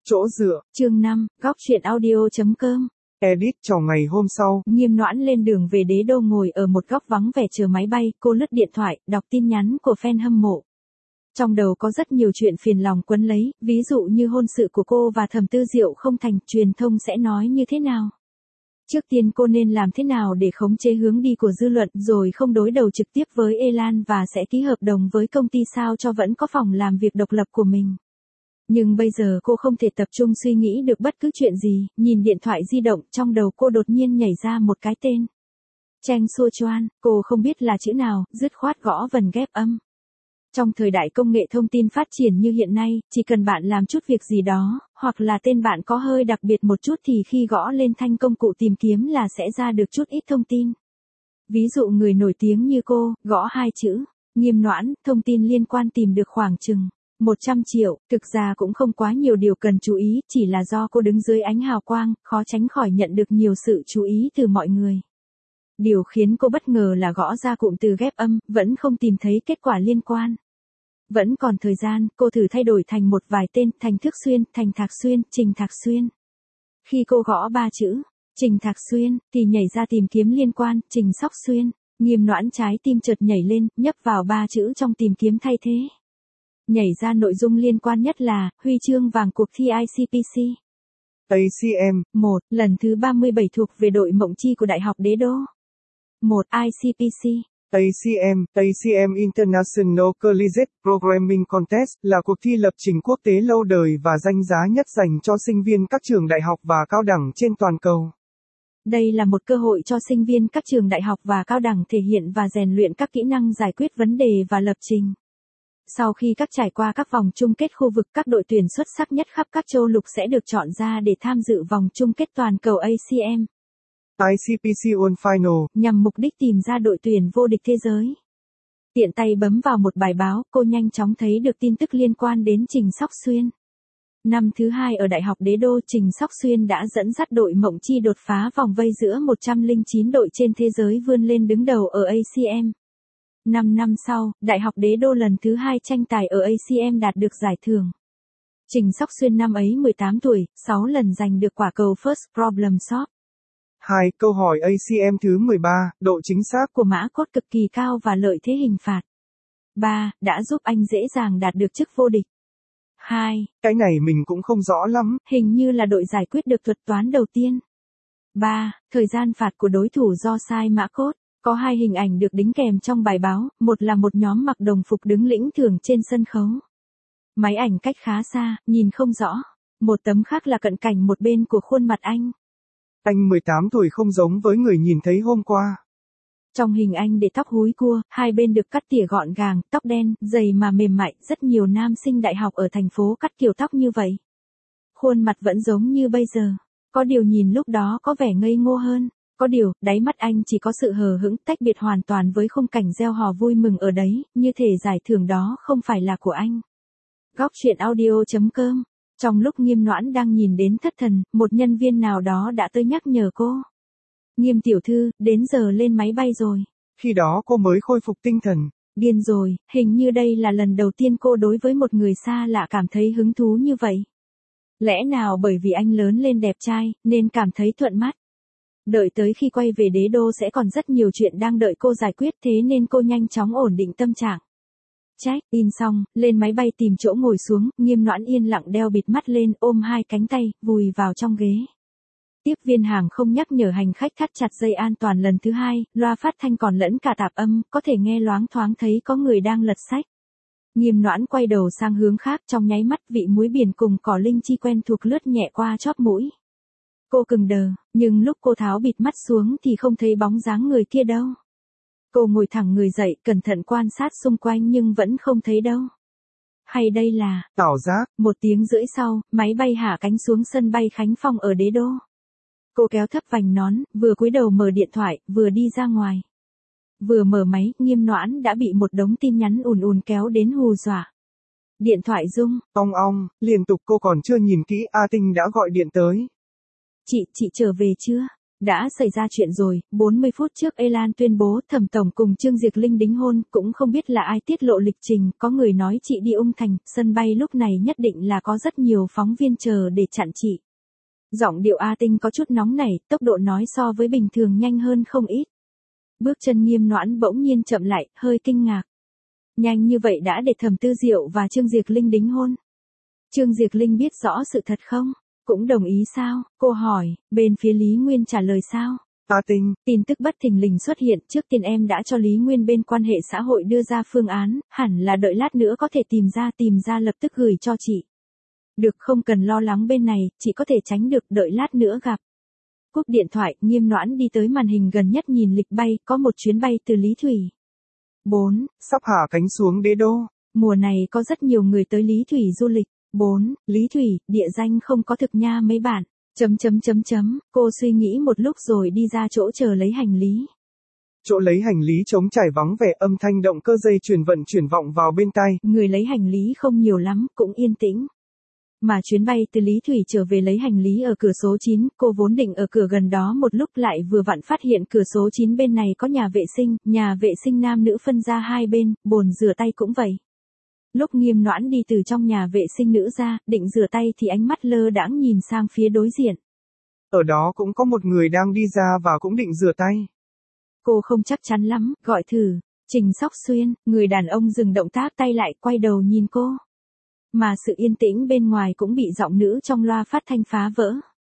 Chỗ dựa. Chương 5, góc truyện audio.com. Edit. Chào ngày hôm sau. Nghiêm Noãn lên đường về Đế Đô, ngồi ở một góc vắng vẻ chờ máy bay, cô lướt điện thoại, đọc tin nhắn của fan hâm mộ. Trong đầu có rất nhiều chuyện phiền lòng quấn lấy, ví dụ như hôn sự của cô và Thẩm Tư Diệu không thành, truyền thông sẽ nói như thế nào? Trước tiên cô nên làm thế nào để khống chế hướng đi của dư luận, rồi không đối đầu trực tiếp với Elan và sẽ ký hợp đồng với công ty sao cho vẫn có phòng làm việc độc lập của mình. Nhưng bây giờ cô không thể tập trung suy nghĩ được bất cứ chuyện gì, nhìn điện thoại di động, trong đầu cô đột nhiên nhảy ra một cái tên. Cheng Xua Choan, cô không biết là chữ nào, dứt khoát gõ vần ghép âm. Trong thời đại công nghệ thông tin phát triển như hiện nay, chỉ cần bạn làm chút việc gì đó, hoặc là tên bạn có hơi đặc biệt một chút thì khi gõ lên thanh công cụ tìm kiếm là sẽ ra được chút ít thông tin. Ví dụ người nổi tiếng như cô, gõ 2 chữ, Nghiêm Noãn, thông tin liên quan tìm được khoảng chừng 100 triệu, thực ra cũng không quá nhiều điều cần chú ý, chỉ là do cô đứng dưới ánh hào quang, khó tránh khỏi nhận được nhiều sự chú ý từ mọi người. Điều khiến cô bất ngờ là gõ ra cụm từ ghép âm, vẫn không tìm thấy kết quả liên quan. Vẫn còn thời gian, cô thử thay đổi thành một vài tên, Thành Thước Xuyên, Thành Thạc Xuyên, Trình Thạc Xuyên. Khi cô gõ 3 chữ, Trình Thạc Xuyên, thì nhảy ra tìm kiếm liên quan, Trình Sóc Xuyên. Nghiêm Noãn trái tim chợt nhảy lên, nhấp vào 3 chữ trong tìm kiếm thay thế. Nhảy ra nội dung liên quan nhất là, huy chương vàng cuộc thi ICPC. ACM. 1. Lần thứ 37 thuộc về đội Mộng Chi của Đại học Đế Đô. 1. ICPC. ACM International Collegiate Programming Contest là cuộc thi lập trình quốc tế lâu đời và danh giá nhất dành cho sinh viên các trường đại học và cao đẳng trên toàn cầu. Đây là một cơ hội cho sinh viên các trường đại học và cao đẳng thể hiện và rèn luyện các kỹ năng giải quyết vấn đề và lập trình. Sau khi trải qua các vòng chung kết khu vực, các đội tuyển xuất sắc nhất khắp các châu lục sẽ được chọn ra để tham dự vòng chung kết toàn cầu ACM. ICPC World Final, nhằm mục đích tìm ra đội tuyển vô địch thế giới. Tiện tay bấm vào một bài báo, cô nhanh chóng thấy được tin tức liên quan đến Trình Sóc Xuyên. Năm thứ 2 ở Đại học Đế Đô, Trình Sóc Xuyên đã dẫn dắt đội Mộng Chi đột phá vòng vây giữa 109 đội trên thế giới vươn lên đứng đầu ở ACM. 5 năm sau, Đại học Đế Đô lần thứ 2 tranh tài ở ACM đạt được giải thưởng. Trình Sóc Xuyên năm ấy 18 tuổi, 6 lần giành được quả cầu First Problem Solved. 2. Câu hỏi ACM thứ 13, độ chính xác của mã code cực kỳ cao và lợi thế hình phạt. 3. Đã giúp anh dễ dàng đạt được chức vô địch. 2. Cái này mình cũng không rõ lắm. Hình như là đội giải quyết được thuật toán đầu tiên. 3. Thời gian phạt của đối thủ do sai mã code. Có 2 hình ảnh được đính kèm trong bài báo, một là một nhóm mặc đồng phục đứng lĩnh thưởng trên sân khấu. Máy ảnh cách khá xa, nhìn không rõ. Một tấm khác là cận cảnh một bên của khuôn mặt anh. Anh 18 tuổi không giống với người nhìn thấy hôm qua. Trong hình anh để tóc húi cua, hai bên được cắt tỉa gọn gàng, tóc đen, dày mà mềm mại, rất nhiều nam sinh đại học ở thành phố cắt kiểu tóc như vậy. Khuôn mặt vẫn giống như bây giờ, có điều nhìn lúc đó có vẻ ngây ngô hơn, có điều, đáy mắt anh chỉ có sự hờ hững, tách biệt hoàn toàn với khung cảnh reo hò vui mừng ở đấy, như thể giải thưởng đó không phải là của anh. Góc truyện audio.com. Trong lúc Nghiêm Noãn đang nhìn đến thất thần, một nhân viên nào đó đã tới nhắc nhở cô. Nghiêm tiểu thư, đến giờ lên máy bay rồi. Khi đó cô mới khôi phục tinh thần. Điên rồi, hình như đây là lần đầu tiên cô đối với một người xa lạ cảm thấy hứng thú như vậy. Lẽ nào bởi vì anh lớn lên đẹp trai, nên cảm thấy thuận mắt. Đợi tới khi quay về Đế Đô sẽ còn rất nhiều chuyện đang đợi cô giải quyết, thế nên cô nhanh chóng ổn định tâm trạng. Check in xong, lên máy bay tìm chỗ ngồi xuống, Nghiêm Noãn yên lặng đeo bịt mắt lên, ôm 2 cánh tay, vùi vào trong ghế. Tiếp viên hàng không nhắc nhở hành khách thắt chặt dây an toàn lần thứ 2, loa phát thanh còn lẫn cả tạp âm, có thể nghe loáng thoáng thấy có người đang lật sách. Nghiêm Noãn quay đầu sang hướng khác, trong nháy mắt vị muối biển cùng cỏ linh chi quen thuộc lướt nhẹ qua chóp mũi. Cô cứng đờ, nhưng lúc cô tháo bịt mắt xuống thì không thấy bóng dáng người kia đâu. Cô ngồi thẳng người dậy, cẩn thận quan sát xung quanh nhưng vẫn không thấy đâu. Hay đây là ảo giác? 1 tiếng rưỡi sau, máy bay hạ cánh xuống sân bay Khánh Phong ở Đế Đô. Cô kéo thấp vành nón, vừa cúi đầu mở điện thoại, vừa đi ra ngoài. Vừa mở máy, Nghiêm Noãn đã bị một đống tin nhắn ùn ùn kéo đến hù dọa. Điện thoại rung. Ong ong, liên tục cô còn chưa nhìn kỹ, A Tinh đã gọi điện tới. Chị trở về chưa? Đã xảy ra chuyện rồi, 40 phút trước Elan tuyên bố Thẩm Tổng cùng Trương Diệc Linh đính hôn, cũng không biết là ai tiết lộ lịch trình, có người nói chị đi Ung Thành, sân bay lúc này nhất định là có rất nhiều phóng viên chờ để chặn chị. Giọng điệu A Tinh có chút nóng nảy, tốc độ nói so với bình thường nhanh hơn không ít. Bước chân Nghiêm Noãn bỗng nhiên chậm lại, hơi kinh ngạc. Nhanh như vậy đã để Thẩm Tư Diệu và Trương Diệc Linh đính hôn. Trương Diệc Linh biết rõ sự thật không? Cũng đồng ý sao? Cô hỏi, bên phía Lý Nguyên trả lời sao? A Tinh, tin tức bất thình lình xuất hiện, trước tiên em đã cho Lý Nguyên bên quan hệ xã hội đưa ra phương án, hẳn là đợi lát nữa có thể tìm ra lập tức gửi cho chị. Được, không cần lo lắng bên này, chị có thể tránh được, đợi lát nữa gặp. Cúp điện thoại, Nghiêm Noãn đi tới màn hình gần nhất nhìn lịch bay, có một chuyến bay từ Lý Thủy. 4. Sắp hạ cánh xuống Đế Đô. Mùa này có rất nhiều người tới Lý Thủy du lịch. 4. Lý Thủy, địa danh không có thực nha mấy bạn. Cô suy nghĩ một lúc rồi đi ra chỗ chờ lấy hành lý. Chỗ lấy hành lý trống trải vắng vẻ, âm thanh động cơ dây chuyền vận chuyển vọng vào bên tai. Người lấy hành lý không nhiều lắm, cũng yên tĩnh. Mà chuyến bay từ Lý Thủy trở về lấy hành lý ở cửa số 9, cô vốn định ở cửa gần đó một lúc lại vừa vặn phát hiện cửa số 9 bên này có nhà vệ sinh nam nữ phân ra hai bên, bồn rửa tay cũng vậy. Lúc Nghiêm Noãn đi từ trong nhà vệ sinh nữ ra, định rửa tay thì ánh mắt lơ đãng nhìn sang phía đối diện. Ở đó cũng có một người đang đi ra và cũng định rửa tay. Cô không chắc chắn lắm, gọi thử. Trình Sóc Xuyên, người đàn ông dừng động tác tay lại, quay đầu nhìn cô. Mà sự yên tĩnh bên ngoài cũng bị giọng nữ trong loa phát thanh phá vỡ.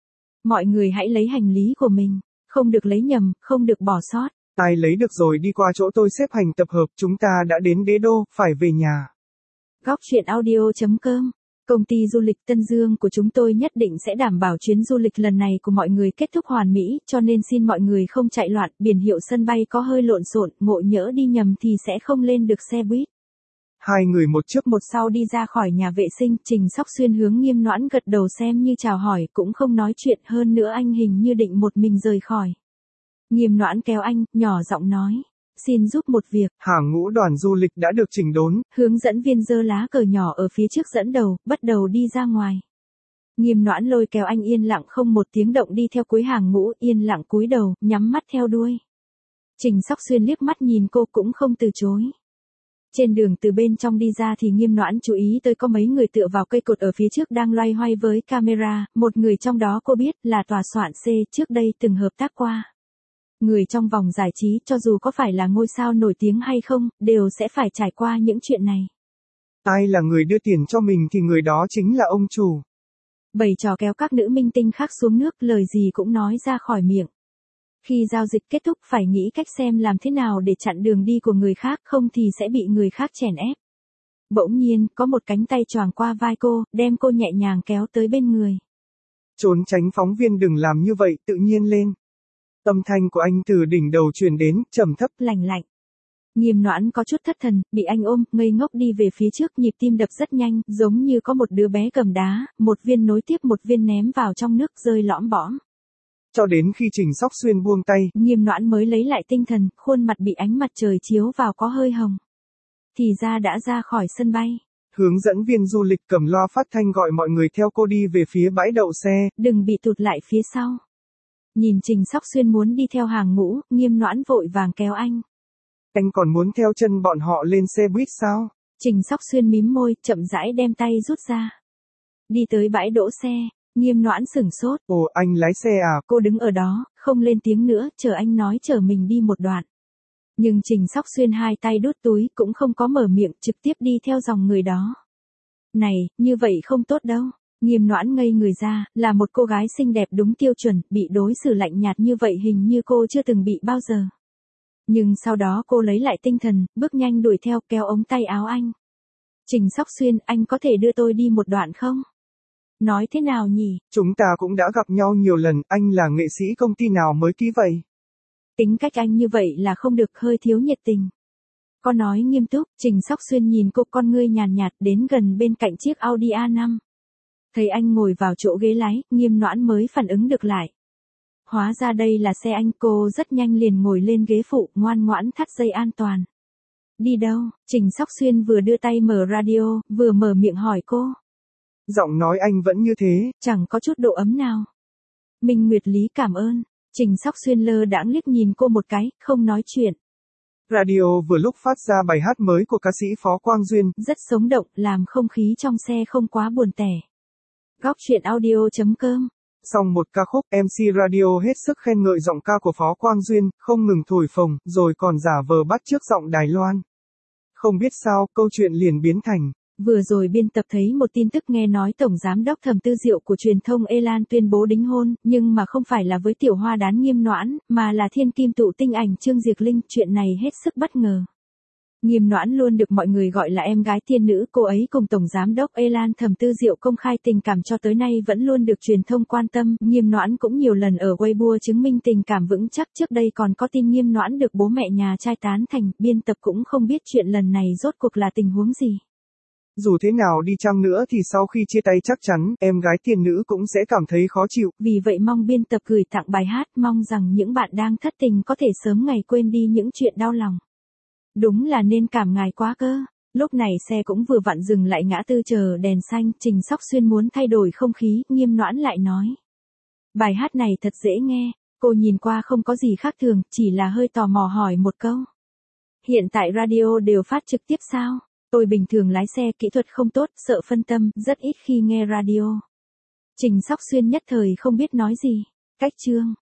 Mọi người hãy lấy hành lý của mình, không được lấy nhầm, không được bỏ sót. Ai lấy được rồi đi qua chỗ tôi xếp hành tập hợp, chúng ta đã đến Đế Đô, phải về nhà. Góc truyện audio.com. Công ty du lịch Tân Dương của chúng tôi nhất định sẽ đảm bảo chuyến du lịch lần này của mọi người kết thúc hoàn mỹ, cho nên xin mọi người không chạy loạn, biển hiệu sân bay có hơi lộn xộn, ngộ nhỡ đi nhầm thì sẽ không lên được xe buýt. Hai người một trước một sau đi ra khỏi nhà vệ sinh, Trình Sóc Xuyên hướng Nghiêm Noãn gật đầu xem như chào hỏi, cũng không nói chuyện, hơn nữa anh hình như định một mình rời khỏi. Nghiêm Noãn kéo anh, nhỏ giọng nói. Xin giúp một việc. Hàng ngũ đoàn du lịch đã được chỉnh đốn. Hướng dẫn viên giơ lá cờ nhỏ ở phía trước dẫn đầu, bắt đầu đi ra ngoài. Nghiêm Noãn lôi kéo anh yên lặng không một tiếng động đi theo cuối hàng ngũ, yên lặng cúi đầu, nhắm mắt theo đuôi. Trình Sóc Xuyên liếc mắt nhìn cô cũng không từ chối. Trên đường từ bên trong đi ra thì Nghiêm Noãn chú ý tới có mấy người tựa vào cây cột ở phía trước đang loay hoay với camera, một người trong đó cô biết là tòa soạn C, trước đây từng hợp tác qua. Người trong vòng giải trí, cho dù có phải là ngôi sao nổi tiếng hay không, đều sẽ phải trải qua những chuyện này. Ai là người đưa tiền cho mình thì người đó chính là ông chủ. Bày trò kéo các nữ minh tinh khác xuống nước, lời gì cũng nói ra khỏi miệng. Khi giao dịch kết thúc phải nghĩ cách xem làm thế nào để chặn đường đi của người khác, không thì sẽ bị người khác chèn ép. Bỗng nhiên, có một cánh tay choàng qua vai cô, đem cô nhẹ nhàng kéo tới bên người. Trốn tránh phóng viên, đừng làm như vậy, tự nhiên lên. Âm thanh của anh từ đỉnh đầu truyền đến, trầm thấp, lạnh lạnh. Nghiêm Noãn có chút thất thần, bị anh ôm, ngây ngốc đi về phía trước, nhịp tim đập rất nhanh, giống như có một đứa bé cầm đá, một viên nối tiếp một viên ném vào trong nước rơi lõm bõm. Cho đến khi Trình Sóc Xuyên buông tay, Nghiêm Noãn mới lấy lại tinh thần, khuôn mặt bị ánh mặt trời chiếu vào có hơi hồng. Thì ra đã ra khỏi sân bay. Hướng dẫn viên du lịch cầm loa phát thanh gọi mọi người theo cô đi về phía bãi đậu xe. Đừng bị tụt lại phía sau. Nhìn Trình Sóc Xuyên muốn đi theo hàng ngũ, Nghiêm Noãn vội vàng kéo anh. Anh còn muốn theo chân bọn họ lên xe buýt sao? Trình Sóc Xuyên mím môi, chậm rãi đem tay rút ra. Đi tới bãi đỗ xe, Nghiêm Noãn sửng sốt. Ồ, anh lái xe à? Cô đứng ở đó, không lên tiếng nữa, chờ anh nói chở mình đi một đoạn. Nhưng Trình Sóc Xuyên hai tay đút túi, cũng không có mở miệng, trực tiếp đi theo dòng người đó. Này, như vậy không tốt đâu. Nghiêm Noãn ngây người ra, là một cô gái xinh đẹp đúng tiêu chuẩn, bị đối xử lạnh nhạt như vậy hình như cô chưa từng bị bao giờ. Nhưng sau đó cô lấy lại tinh thần, bước nhanh đuổi theo, kéo ống tay áo anh. Trình Sóc Xuyên, anh có thể đưa tôi đi một đoạn không? Nói thế nào nhỉ? Chúng ta cũng đã gặp nhau nhiều lần, anh là nghệ sĩ công ty nào mới ký vậy? Tính cách anh như vậy là không được, hơi thiếu nhiệt tình. Có nói nghiêm túc, Trình Sóc Xuyên nhìn cô, con ngươi nhàn nhạt, đến gần bên cạnh chiếc Audi A5. Thấy anh ngồi vào chỗ ghế lái, Nghiêm Noãn mới phản ứng được lại. Hóa ra đây là xe anh, cô rất nhanh liền ngồi lên ghế phụ, ngoan ngoãn thắt dây an toàn. Đi đâu? Trình Sóc Xuyên vừa đưa tay mở radio, vừa mở miệng hỏi cô. Giọng nói anh vẫn như thế, chẳng có chút độ ấm nào. Minh Nguyệt Lý cảm ơn. Trình Sóc Xuyên lơ đãng liếc nhìn cô một cái, không nói chuyện. Radio vừa lúc phát ra bài hát mới của ca sĩ Phó Quang Duyên. Rất sống động, làm không khí trong xe không quá buồn tẻ. Góc truyện audio.com. Xong một ca khúc, MC Radio hết sức khen ngợi giọng ca của Phó Quang Duyên, không ngừng thổi phồng, rồi còn giả vờ bắt chước giọng Đài Loan. Không biết sao, câu chuyện liền biến thành. Vừa rồi biên tập thấy một tin tức nghe nói Tổng Giám đốc Thẩm Tư Diệu của truyền thông Elan tuyên bố đính hôn, nhưng mà không phải là với tiểu hoa đán Nghiêm Noãn, mà là thiên kim tụ tinh ảnh Trương Diệc Linh, chuyện này hết sức bất ngờ. Nghiêm Noãn luôn được mọi người gọi là em gái thiên nữ, cô ấy cùng Tổng Giám đốc Elan Thẩm Tư Diệu công khai tình cảm cho tới nay vẫn luôn được truyền thông quan tâm, Nghiêm Noãn cũng nhiều lần ở Weibo chứng minh tình cảm vững chắc, trước đây còn có tin Nghiêm Noãn được bố mẹ nhà trai tán thành, biên tập cũng không biết chuyện lần này rốt cuộc là tình huống gì. Dù thế nào đi chăng nữa thì sau khi chia tay chắc chắn, em gái thiên nữ cũng sẽ cảm thấy khó chịu. Vì vậy mong biên tập gửi tặng bài hát, mong rằng những bạn đang thất tình có thể sớm ngày quên đi những chuyện đau lòng. Đúng là nên cảm ngài quá cơ. Lúc này xe cũng vừa vặn dừng lại ngã tư chờ đèn xanh, Trình Sóc Xuyên muốn thay đổi không khí, Nghiêm Noãn lại nói. Bài hát này thật dễ nghe, cô nhìn qua không có gì khác thường, chỉ là hơi tò mò hỏi một câu. Hiện tại radio đều phát trực tiếp sao? Tôi bình thường lái xe kỹ thuật không tốt, sợ phân tâm, rất ít khi nghe radio. Trình Sóc Xuyên nhất thời không biết nói gì. Cách chương.